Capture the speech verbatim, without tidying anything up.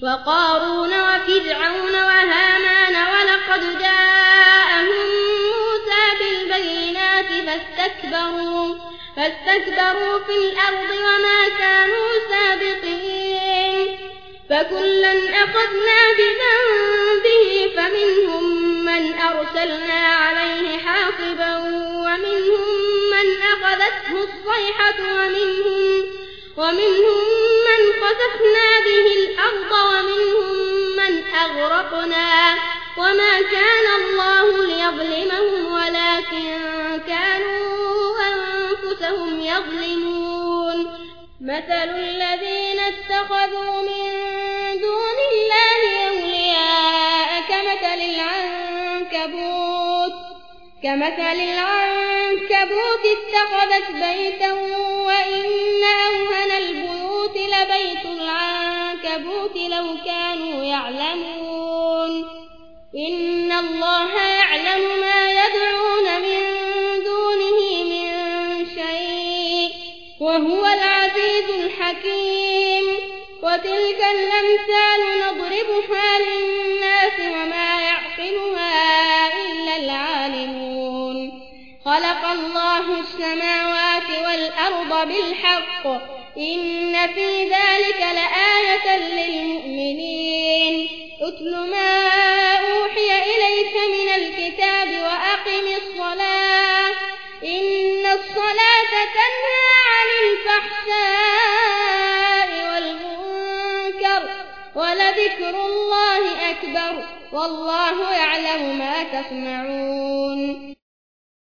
وقارون وفرعون وهامان ولقد جاءهم موسى بالبينات فاستكبروا, فاستكبروا في الأرض وما كانوا سابقين فكلا أخذنا بذنبه فمنهم من أرسلنا عليه حاصبا ومنهم من أخذته الصيحة ومنهم, ومنهم من خسفنا به الأرض ومنهم من أغرقنا وما كان الله ليظلمهم ولكن كانوا أنفسهم يظلمون مثل الذين اتخذوا من دون الله أولياء كمثل العنكبوت كمثل العنكبوت اتخذت بيتا وإن أوهن البيوت لبيت العنكبوت لو كانوا يعلمون إن الله يعلم ما يدعون من دونه من شيء وهو العزيز الحكيم وتلك الأمثال نضربها للناس وما يعقلها إلا العالمون خلق الله السماوات والأرض بالحق إن في ذلك لآية للمؤمنين اتل ما أوحي إليك من الكتاب وأقم الصلاة إن الصلاة تنهى عن الفحشاء والمنكر ولذكر الله أكبر والله يعلم ما تصنعون